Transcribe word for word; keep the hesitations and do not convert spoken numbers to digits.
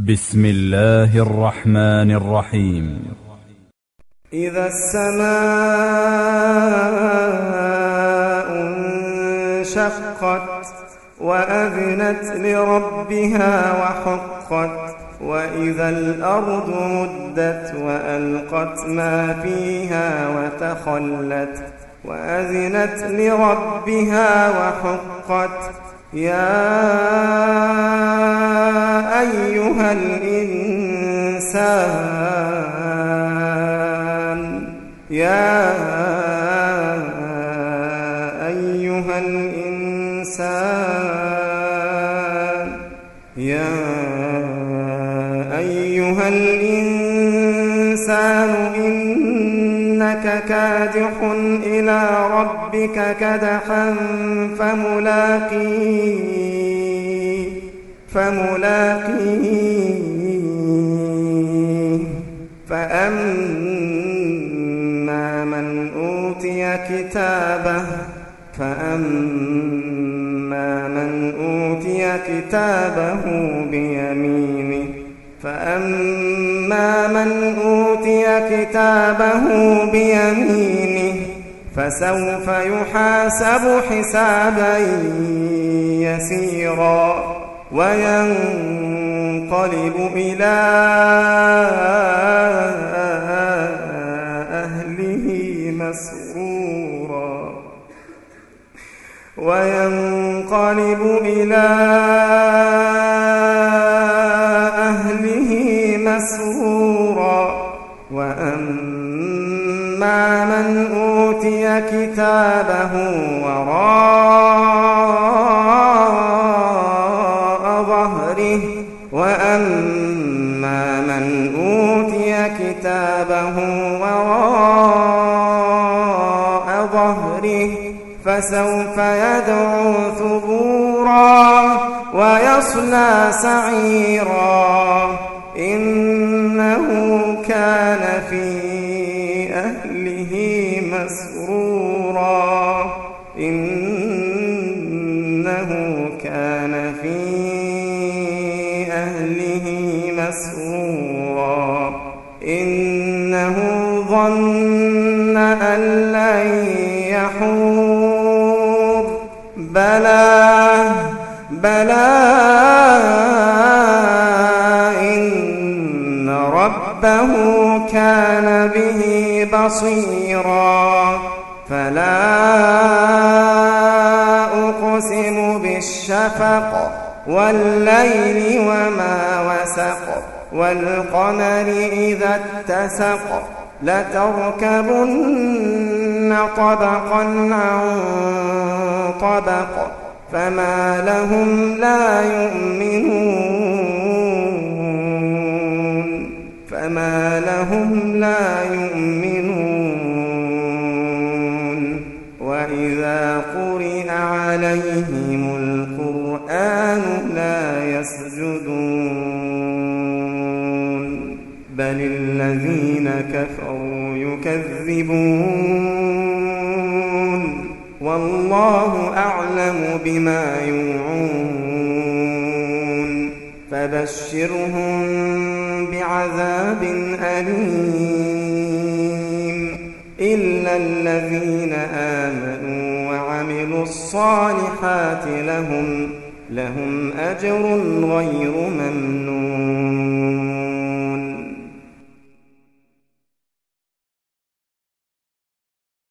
بسم الله الرحمن الرحيم. إذا السماء انشقت وأذنت لربها وحقت وإذا الأرض مدت وألقت ما فيها وتخلت وأذنت لربها وحقت يا أيها الإنسان يا أيها الإنسان يا أيها الإنسان إنك كادح إلى ربك كدحا فملاقيه فملاقيه فأما من أوتي كتابه فأما من أوتي كتابه بيمينه فأما من أوتي كتابه بيمينه فسوف يحاسب حسابا يسيرا وينقلب إلى أهله مسرورا وينقلب إلى أهله مسرورا وأما من أوتي كتابه وراء ظهره وأما من أوتي كتابه وراء ظهره فسوف يدعو ثبورا ويصلى سعيرا إنه كان في أهله مسرورا إنه كان في أهله مسرورا إنه ظن أن لن يحور بلى بلى إن ربه كان به بصيرا فلا أقسم بالشفق والليل وما وسق والقمر إذا اتسق لتركبن طبقا عن طبق فما لهم لا يؤمنون فما لهم لا يؤمنون وإذا قرئ عليهم القرآن لا يسجدون بل الذين كفروا يكذبون والله أعلم بما يوعون فبشرهم بعذاب أليم إلا الذين آمنوا وعملوا الصالحات لهم لهم أجر غير ممنون